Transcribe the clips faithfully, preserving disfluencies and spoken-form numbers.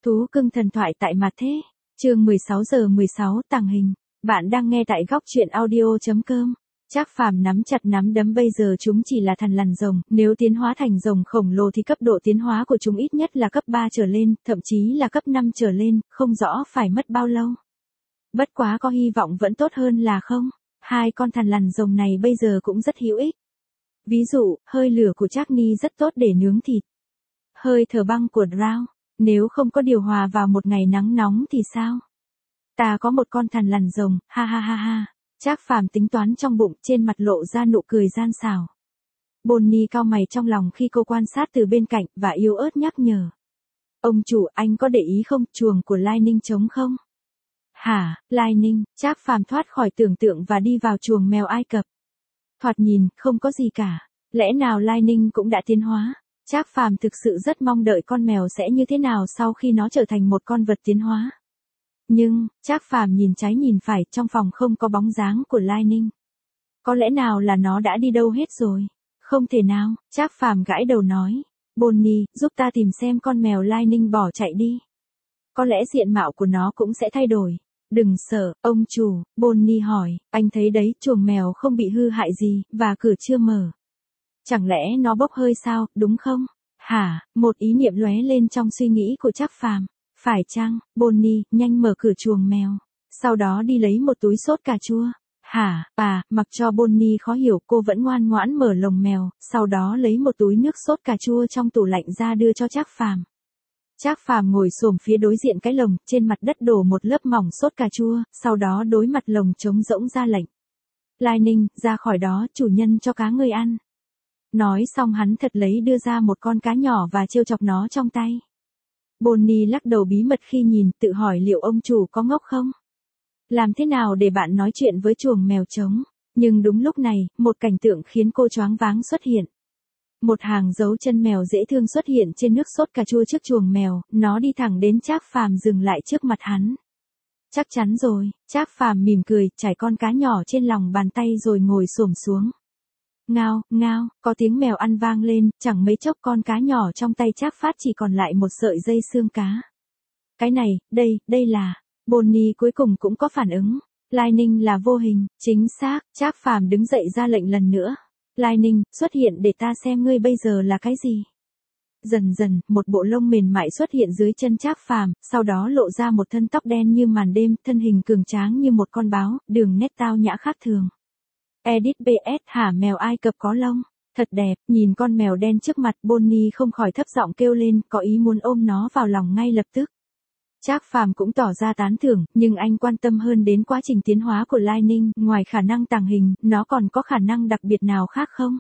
Thú cưng thần thoại tại mặt thế. Chương mười sáu giờ mười sáu tàng hình. Bạn đang nghe tại góc truyện audio.com. Trác Phàm nắm chặt nắm đấm, bây giờ chúng chỉ là thằn lằn rồng, nếu tiến hóa thành rồng khổng lồ thì cấp độ tiến hóa của chúng ít nhất là cấp ba trở lên, thậm chí là cấp năm trở lên, không rõ phải mất bao lâu. Bất quá có hy vọng vẫn tốt hơn là không. Hai con thằn lằn rồng này bây giờ cũng rất hữu ích. Ví dụ, hơi lửa của Trác Ni rất tốt để nướng thịt. Hơi thở băng của Drow, nếu không có điều hòa vào một ngày nắng nóng thì sao? Ta có một con thằn lằn rồng, ha ha ha ha. Trác Phàm tính toán trong bụng, trên mặt lộ ra nụ cười gian xảo. Bonnie cau mày trong lòng khi cô quan sát từ bên cạnh và yếu ớt nhắc nhở. Ông chủ, anh có để ý không, chuồng của Lightning trống không? Hả, Lightning? Trác Phàm thoát khỏi tưởng tượng và đi vào chuồng mèo Ai Cập. Thoạt nhìn, không có gì cả. Lẽ nào Lightning cũng đã tiến hóa? Trác Phàm thực sự rất mong đợi con mèo sẽ như thế nào sau khi nó trở thành một con vật tiến hóa. Nhưng, Trác Phàm nhìn trái nhìn phải, trong phòng không có bóng dáng của Lightning. Có lẽ nào là nó đã đi đâu hết rồi? Không thể nào, Trác Phàm gãi đầu nói. Bonnie, giúp ta tìm xem con mèo Lightning bỏ chạy đi. Có lẽ diện mạo của nó cũng sẽ thay đổi. Đừng sợ, ông chủ, Bonnie hỏi, anh thấy đấy, chuồng mèo không bị hư hại gì, và cửa chưa mở. Chẳng lẽ nó bốc hơi sao, đúng không? Hả, một ý niệm lóe lên trong suy nghĩ của Trác Phàm. Phải chăng, Bonnie, nhanh mở cửa chuồng mèo. Sau đó đi lấy một túi sốt cà chua. Hả, à, mặc cho Bonnie khó hiểu, cô vẫn ngoan ngoãn mở lồng mèo, sau đó lấy một túi nước sốt cà chua trong tủ lạnh ra đưa cho Trác Phàm. Trác Phàm ngồi xổm phía đối diện cái lồng, trên mặt đất đổ một lớp mỏng sốt cà chua, sau đó đối mặt lồng trống rỗng ra lệnh. Lightning, ra khỏi đó, chủ nhân cho cá ngươi ăn. Nói xong hắn thật lấy đưa ra một con cá nhỏ và trêu chọc nó trong tay. Bonnie lắc đầu bí mật khi nhìn, tự hỏi liệu ông chủ có ngốc không? Làm thế nào để bạn nói chuyện với chuồng mèo trống? Nhưng đúng lúc này, một cảnh tượng khiến cô choáng váng xuất hiện. Một hàng dấu chân mèo dễ thương xuất hiện trên nước sốt cà chua trước chuồng mèo, nó đi thẳng đến Trác Phàm dừng lại trước mặt hắn. Chắc chắn rồi, Trác Phàm mỉm cười, trải con cá nhỏ trên lòng bàn tay rồi ngồi xổm xuống. Ngao, ngao, có tiếng mèo ăn vang lên, chẳng mấy chốc con cá nhỏ trong tay Trác Phát chỉ còn lại một sợi dây xương cá. Cái này, đây, đây là, Bonnie cuối cùng cũng có phản ứng. Lightning là vô hình, chính xác, Trác Phàm đứng dậy ra lệnh lần nữa. Lightning, xuất hiện để ta xem ngươi bây giờ là cái gì. Dần dần, một bộ lông mềm mại xuất hiện dưới chân Trác Phàm, sau đó lộ ra một thân tóc đen như màn đêm, thân hình cường tráng như một con báo, đường nét tao nhã khác thường. Edit bê ét, hả, mèo Ai Cập có lông, thật đẹp, nhìn con mèo đen trước mặt, Bonnie không khỏi thấp giọng kêu lên, có ý muốn ôm nó vào lòng ngay lập tức. Trác Phàm cũng tỏ ra tán thưởng, nhưng anh quan tâm hơn đến quá trình tiến hóa của Lightning, ngoài khả năng tàng hình, nó còn có khả năng đặc biệt nào khác không?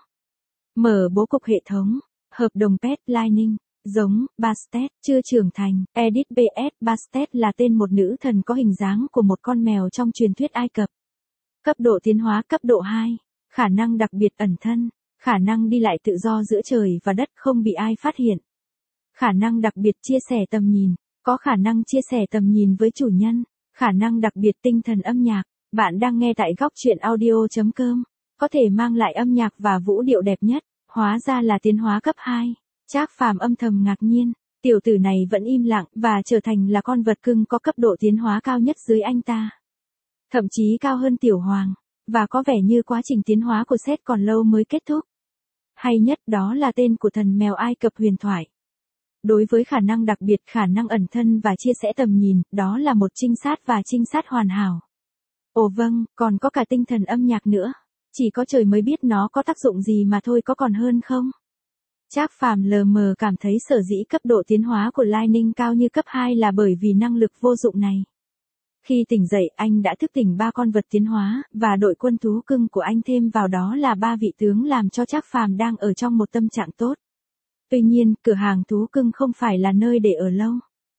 Mở bố cục hệ thống, hợp đồng pet Lightning, giống, Bastet, chưa trưởng thành, Edit bê ét, Bastet là tên một nữ thần có hình dáng của một con mèo trong truyền thuyết Ai Cập. Cấp độ tiến hóa cấp độ hai, khả năng đặc biệt ẩn thân, khả năng đi lại tự do giữa trời và đất không bị ai phát hiện. Khả năng đặc biệt chia sẻ tầm nhìn, có khả năng chia sẻ tầm nhìn với chủ nhân, khả năng đặc biệt tinh thần âm nhạc. Bạn đang nghe tại góc truyện audio.com, có thể mang lại âm nhạc và vũ điệu đẹp nhất, hóa ra là tiến hóa cấp hai. Trác Phàm âm thầm ngạc nhiên, tiểu tử này vẫn im lặng và trở thành là con vật cưng có cấp độ tiến hóa cao nhất dưới anh ta. Thậm chí cao hơn Tiểu Hoàng, và có vẻ như quá trình tiến hóa của Seth còn lâu mới kết thúc. Hay nhất đó là tên của thần mèo Ai Cập huyền thoại. Đối với khả năng đặc biệt, khả năng ẩn thân và chia sẻ tầm nhìn, đó là một trinh sát và trinh sát hoàn hảo. Ồ vâng, còn có cả tinh thần âm nhạc nữa. Chỉ có trời mới biết nó có tác dụng gì mà thôi, có còn hơn không? Trác Phàm lờ mờ cảm thấy sở dĩ cấp độ tiến hóa của Lightning cao như cấp hai là bởi vì năng lực vô dụng này. Khi tỉnh dậy, anh đã thức tỉnh ba con vật tiến hóa, và đội quân thú cưng của anh thêm vào đó là ba vị tướng làm cho Trác Phàm đang ở trong một tâm trạng tốt. Tuy nhiên, cửa hàng thú cưng không phải là nơi để ở lâu.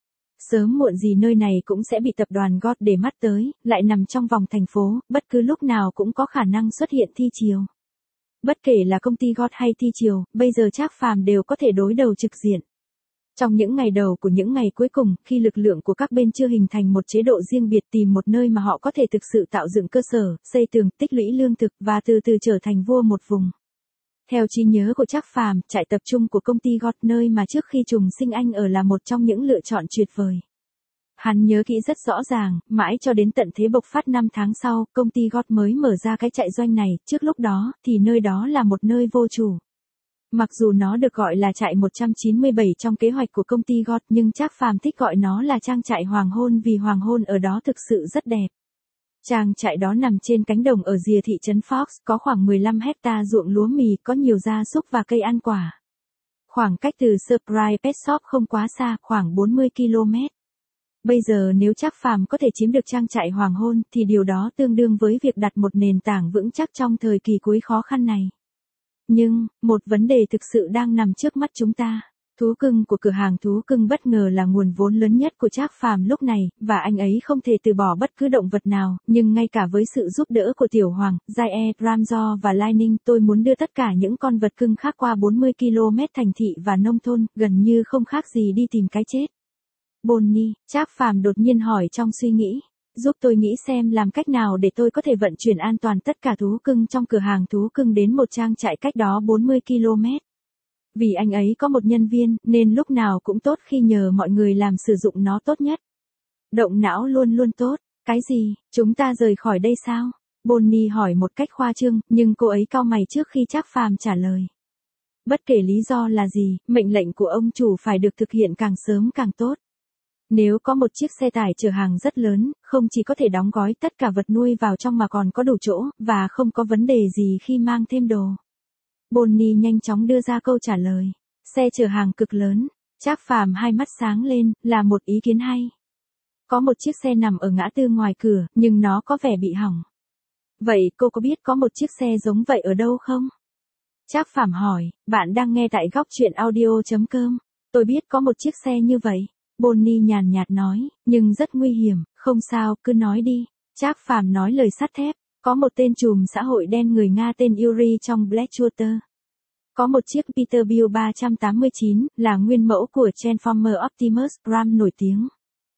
Sớm muộn gì nơi này cũng sẽ bị tập đoàn God để mắt tới, lại nằm trong vòng thành phố, bất cứ lúc nào cũng có khả năng xuất hiện thi chiều. Bất kể là công ty God hay thi chiều, bây giờ Trác Phàm đều có thể đối đầu trực diện. Trong những ngày đầu của những ngày cuối cùng, khi lực lượng của các bên chưa hình thành một chế độ riêng biệt, tìm một nơi mà họ có thể thực sự tạo dựng cơ sở, xây tường, tích lũy lương thực và từ từ trở thành vua một vùng. Theo trí nhớ của Trác Phàm, trại tập trung của công ty gót nơi mà trước khi trùng sinh anh ở là một trong những lựa chọn tuyệt vời. Hắn nhớ kỹ rất rõ ràng, mãi cho đến tận thế bộc phát năm tháng sau, công ty gót mới mở ra cái trại doanh này, trước lúc đó, thì nơi đó là một nơi vô chủ. Mặc dù nó được gọi là trại một trăm chín mươi bảy trong kế hoạch của công ty gót nhưng Trác Phàm thích gọi nó là trang trại hoàng hôn vì hoàng hôn ở đó thực sự rất đẹp. Trang trại đó nằm trên cánh đồng ở rìa thị trấn Fox, có khoảng mười lăm hecta ruộng lúa mì, có nhiều gia súc và cây ăn quả. Khoảng cách từ Surprise Pet Shop không quá xa, khoảng bốn mươi ki lô mét. Bây giờ nếu Trác Phàm có thể chiếm được trang trại hoàng hôn thì điều đó tương đương với việc đặt một nền tảng vững chắc trong thời kỳ cuối khó khăn này. Nhưng, một vấn đề thực sự đang nằm trước mắt chúng ta. Thú cưng của cửa hàng thú cưng bất ngờ là nguồn vốn lớn nhất của Trác Phàm lúc này, và anh ấy không thể từ bỏ bất cứ động vật nào, nhưng ngay cả với sự giúp đỡ của Tiểu Hoàng, Giant, Ramjo và Lightning, tôi muốn đưa tất cả những con vật cưng khác qua bốn mươi ki lô mét thành thị và nông thôn, gần như không khác gì đi tìm cái chết. Bonnie, Trác Phàm đột nhiên hỏi trong suy nghĩ. Giúp tôi nghĩ xem làm cách nào để tôi có thể vận chuyển an toàn tất cả thú cưng trong cửa hàng thú cưng đến một trang trại cách đó bốn mươi ki lô mét. Vì anh ấy có một nhân viên, nên lúc nào cũng tốt khi nhờ mọi người làm sử dụng nó tốt nhất. Động não luôn luôn tốt. Cái gì, chúng ta rời khỏi đây sao? Bonnie hỏi một cách khoa trương, nhưng cô ấy cau mày trước khi Trác Phàm trả lời. Bất kể lý do là gì, mệnh lệnh của ông chủ phải được thực hiện càng sớm càng tốt. Nếu có một chiếc xe tải chở hàng rất lớn, không chỉ có thể đóng gói tất cả vật nuôi vào trong mà còn có đủ chỗ, và không có vấn đề gì khi mang thêm đồ. Bonnie nhanh chóng đưa ra câu trả lời. Xe chở hàng cực lớn. Trác Phàm hai mắt sáng lên, là một ý kiến hay. Có một chiếc xe nằm ở ngã tư ngoài cửa, nhưng nó có vẻ bị hỏng. Vậy cô có biết có một chiếc xe giống vậy ở đâu không? Trác Phàm hỏi, bạn đang nghe tại góc truyện audio chấm com. Tôi biết có một chiếc xe như vậy. Bonnie nhàn nhạt nói, nhưng rất nguy hiểm, không sao, cứ nói đi. Trác Phàm nói lời sắt thép. Có một tên trùm xã hội đen người Nga tên Yuri trong Blackwater. Có một chiếc Peterbilt ba trăm tám mươi chín, là nguyên mẫu của Transformer Optimus Prime nổi tiếng.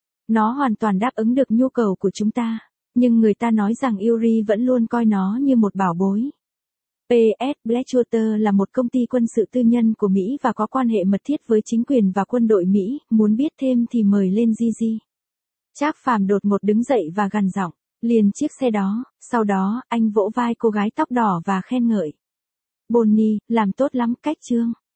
Nó hoàn toàn đáp ứng được nhu cầu của chúng ta, nhưng người ta nói rằng Yuri vẫn luôn coi nó như một bảo bối. pê ét Blackwater là một công ty quân sự tư nhân của Mỹ và có quan hệ mật thiết với chính quyền và quân đội Mỹ, muốn biết thêm thì mời lên Gigi. Trác Phàm đột ngột đứng dậy và gằn giọng, liền chiếc xe đó, sau đó, anh vỗ vai cô gái tóc đỏ và khen ngợi. Bonnie, làm tốt lắm, cách chương.